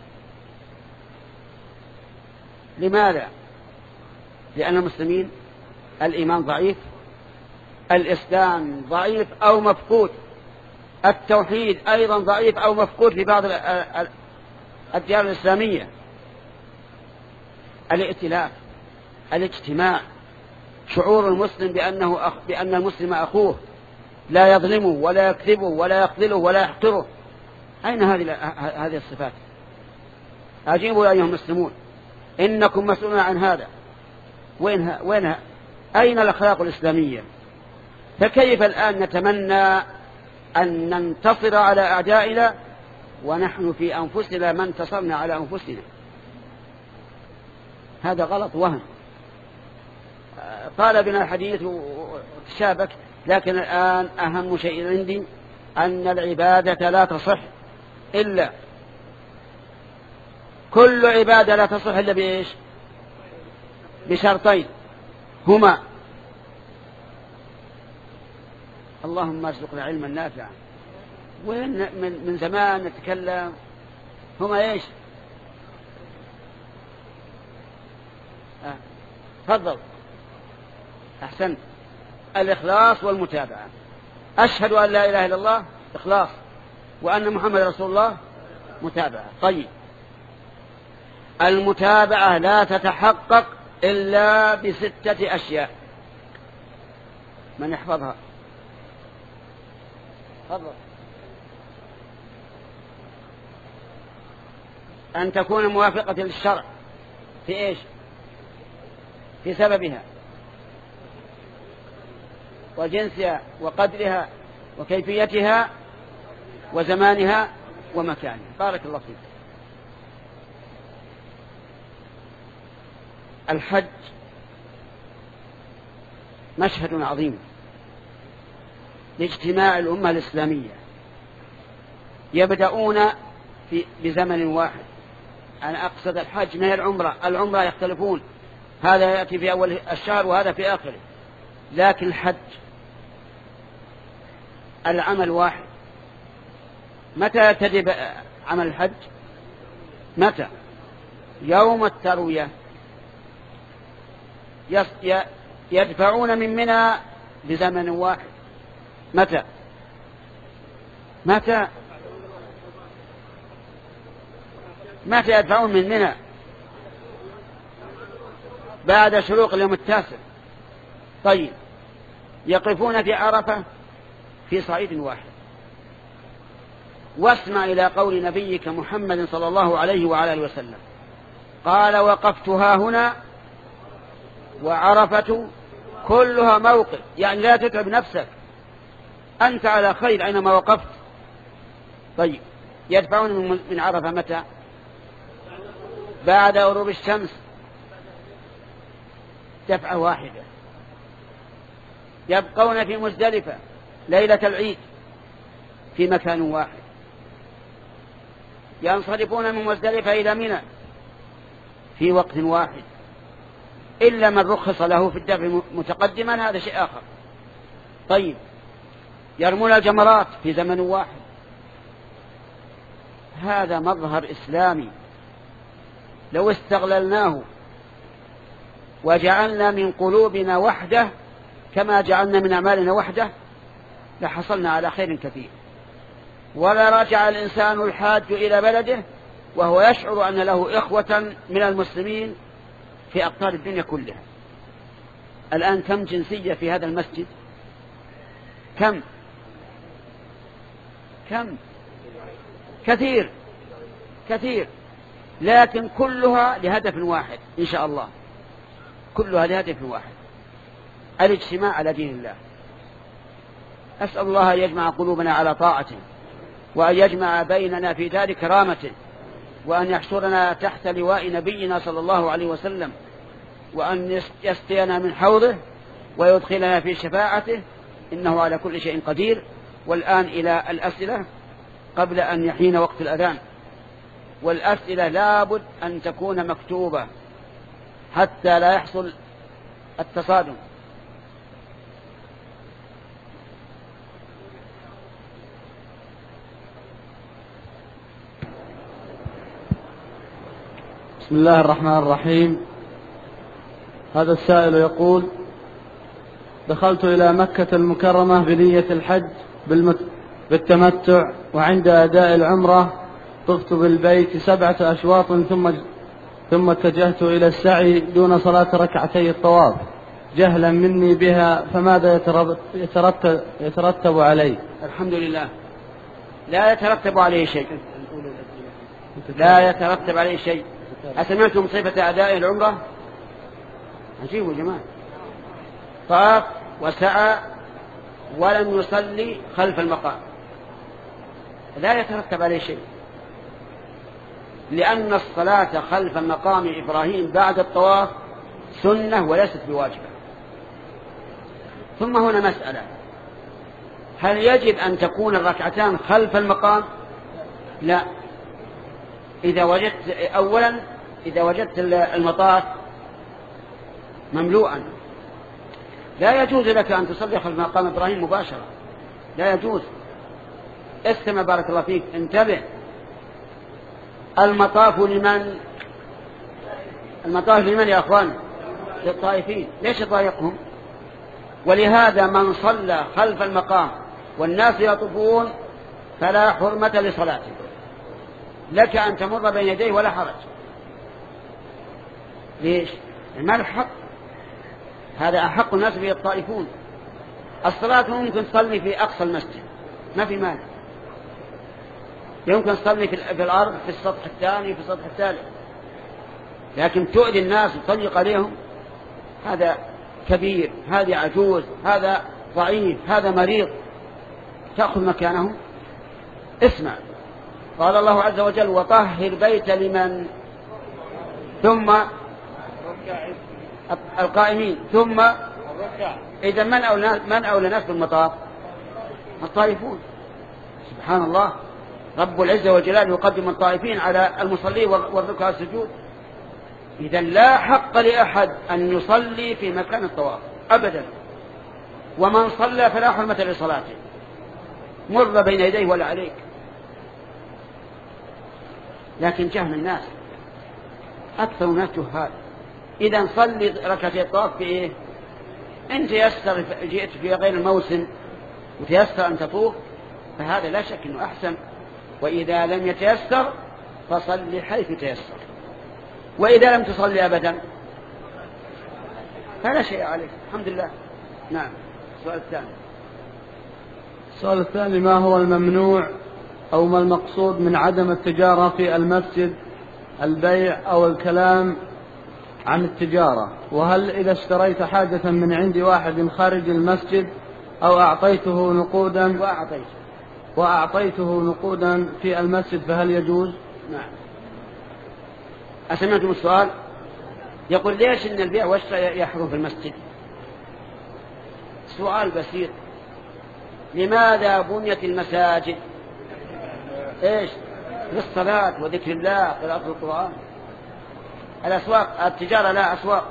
A: لماذا؟ لأن المسلمين الإيمان ضعيف، الإسلام ضعيف أو مفقود، التوحيد أيضا ضعيف أو مفقود في بعض الديار الإسلامية. الائتلاف، الاجتماع، شعور المسلم بأنه أخ... بأن المسلم أخوه، لا يظلمه ولا يكذبه ولا يخذله ولا يحقره. أين هذه هذه الصفات؟ أجيبوا يا أيها المسلمون، إنكم مسؤولون عن هذا. وينها وينها أين الأخلاق الإسلامية؟ فكيف الآن نتمنى أن ننتصر على أعدائنا ونحن في أنفسنا ما انتصرنا على أنفسنا؟ هذا غلط وهم. طال بنا الحديث وتشابك، لكن الآن أهم شيء عندي أن العبادة لا تصح إلا كل عبادة لا تصح إلا بإيش؟ بشرطين هما: اللهم ارزقنا علما نافعا. وين من, من زمان نتكلم. هما إيش؟ آه. تفضل. أحسنت. الإخلاص والمتابعة. أشهد أن لا إله إلا الله إخلاص، وأن محمد رسول الله متابعة. طيب، المتابعة لا تتحقق إلا بستة أشياء. من يحفظها؟ تفضل. أن تكون موافقة للشرع في إيش؟ في سببها وجنسها وقدرها وكيفيتها وزمانها ومكانها. بارك الله فيك. الحج مشهد عظيم لاجتماع الأمة الإسلامية. يبدأون في بزمن واحد. أنا أقصد الحج ما هي العمرة. العمرة يختلفون، هذا يأتي في أول الشهر وهذا في آخره، لكن الحج العمل واحد. متى يبتدئ عمل الحج؟ متى؟ يوم التروية. يدفعون من منى بزمن واحد. متى؟ متى؟ متى يدفعون من منى؟ بعد شروق اليوم التاسع. طيب، يقفون في عرفة في صعيد واحد. واسمع إلى قول نبيك محمد صلى الله عليه وعلى آله وسلم، قال: وقفتها هنا وعرفة كلها موقف. يعني لا تتعب نفسك، أنت على خير أينما وقفت. طيب يدفعون من عرفة متى؟ بعد غروب الشمس دفعة واحدة. يبقون في مزدلفة ليلة العيد في مكان واحد. ينصرفون من مزدلفة إلى منى في وقت واحد، إلا من رخص له في الدفع متقدما، هذا شيء آخر. طيب يرمون الجمرات في زمن واحد. هذا مظهر إسلامي لو استغللناه وجعلنا من قلوبنا وحده كما جعلنا من أعمالنا وحده لحصلنا على خير كثير. ولا رجع الإنسان الحاج إلى بلده وهو يشعر أن له إخوة من المسلمين في أقطار الدنيا كلها. الآن كم جنسية في هذا المسجد؟ كم كم كثير كثير، لكن كلها لهدف واحد إن شاء الله، كلها لهدف واحد، الاجتماع على دين الله. أسأل الله أن يجمع قلوبنا على طاعته، وأن يجمع بيننا في دار كرامته، وأن يحشرنا تحت لواء نبينا صلى الله عليه وسلم، وأن يسقينا من حوضه ويدخلنا في شفاعته، إنه على كل شيء قدير. والآن إلى الأسئلة قبل أن يحين وقت الأذان. والأسئلة لابد أن تكون مكتوبة حتى لا يحصل التصادم.
B: بسم الله الرحمن الرحيم. هذا السائل يقول: دخلت إلى مكة المكرمة بنية الحج بالتمتع، وعند أداء العمرة طفت بالبيت سبعة أشواط ثم ثم اتجهت إلى السعي دون صلاة ركعتي الطواف جهلا مني بها، فماذا يترتب, يترتب عليه؟
A: الحمد لله لا يترتب عليه شيء، لا يترتب عليه شيء. أسمعتم صفة أداء العمرة؟ عجيب يا جماعة. طاف وسعى ولم يصلي خلف المقام، لا يترتب عليه شيء، لأن الصلاة خلف مقام إبراهيم بعد الطواف سنة وليست بواجبة. ثم هنا مسألة: هل يجب أن تكون الركعتان خلف المقام؟ لا. إذا وجدت أولا إذا وجدت المطاف مملوءا لا يجوز لك أن تصلي خلف مقام إبراهيم مباشرة، لا يجوز. استمع بارك الله فيك، انتبه. المطاف لمن؟ المطاف لمن يا أخوان؟ للطائفين. ليش يضايقهم؟ ولهذا من صلى خلف المقام والناس يطوفون فلا حرمة لصلاته، لك أن تمر بين يديه ولا حرج. ليش؟ ما الحق؟ هذا أحق الناس به الطائفون. الصلاة ممكن تصلي في أقصى المسجد ما في مانع، يمكن تصلي في الأرض في السطح الثاني في السطح الثالث، لكن تؤذي الناس وتضيق عليهم هذا كبير، هذا عجوز، هذا ضعيف، هذا مريض، تأخذ مكانه. اسمع، قال الله عز وجل: وطهر بيت لمن، ثم القائمين، ثم إذا من أولى من أولى ناس بالمطاف؟ الطائفون. سبحان الله، رب العزة والجلال يقدم الطائفين على المصلين والركع السجود. إذا لا حق لأحد أن يصلي في مكان الطواف أبدا، ومن صلى فلا حرمة لصلاته، مر بين يديه ولا عليك. لكن جهل الناس، أكثر الناس جهال. إذا صلي ركعتي الطواف بإيه؟ إن تيسر جئت في غير الموسم وتيسر أن تطوف فهذا لا شك أنه أحسن، وإذا لم يتيسر فصلي حيث تيسر، وإذا لم تصلي أبدا فلا شيء عليك. الحمد لله. نعم. السؤال الثاني.
B: السؤال الثاني: ما هو الممنوع أو ما المقصود من عدم التجارة في المسجد؟ البيع أو الكلام عن التجارة؟ وهل إذا اشتريت حاجة من عند واحد خارج المسجد أو أعطيته نقودا
A: وأعطيت
B: وأعطيته نقودا في المسجد فهل يجوز؟
A: نعم. أسمعتم السؤال؟ يقول ليش إن البيع والشراء يحرم في المسجد؟ سؤال بسيط. لماذا بنيت المساجد؟ إيش؟ للصلاة وذكر الله قراءة القرآن. الأسواق التجارة لا أسواق.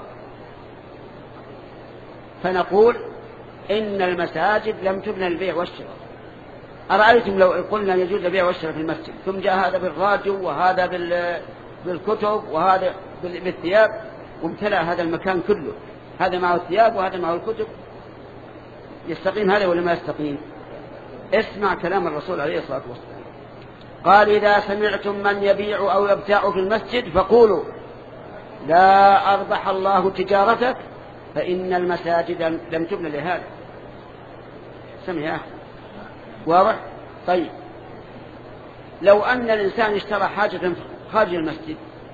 A: فنقول إن المساجد لم تبنى للبيع والشراء. أرأيتم لو قلنا يجوز البيع والشراء في المسجد ثم جاء هذا بالراديو وهذا بالكتب وهذا بالثياب وامتلأ هذا المكان كله، هذا معه الثياب وهذا معه الكتب، يستقيم هذا ولا ما يستقيم؟ اسمع كلام الرسول عليه الصلاة والسلام، قال إذا سمعتم من يبيع أو يبتاع في المسجد فقولوا لا أربح الله تجارتك فإن المساجد لم تبنى لهذا. سمع يا أخي واضح؟ طيب لو أن الإنسان اشترى حاجة خارج المسجد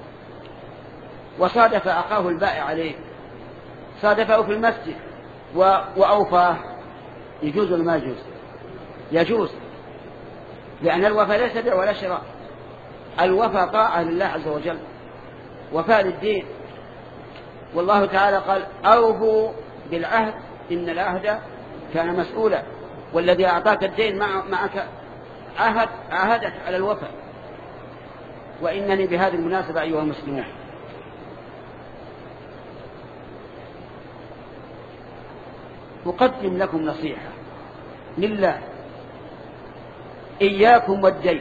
A: وصادف أخاه البائع عليه، صادفه في المسجد وأوفاه، يجوز ولا ما يجوز؟ يجوز، لأن الوفاء ليس بيع ولا شراء، الوفاء طاعة لله عز وجل، وفاء للدين. والله تعالى قال أوفوا بالعهد إن العهد كان مسؤولا، والذي أعطاك الدين معك عهد عهدك على الوفاء. وإنني بهذه المناسبة أيها المسلمون أقدم لكم نصيحة لله، إياكم والدين.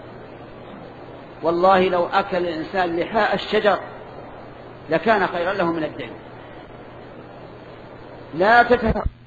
A: والله لو أكل الإنسان لحاء الشجر لكان خيرا له من الدين. لا تتفق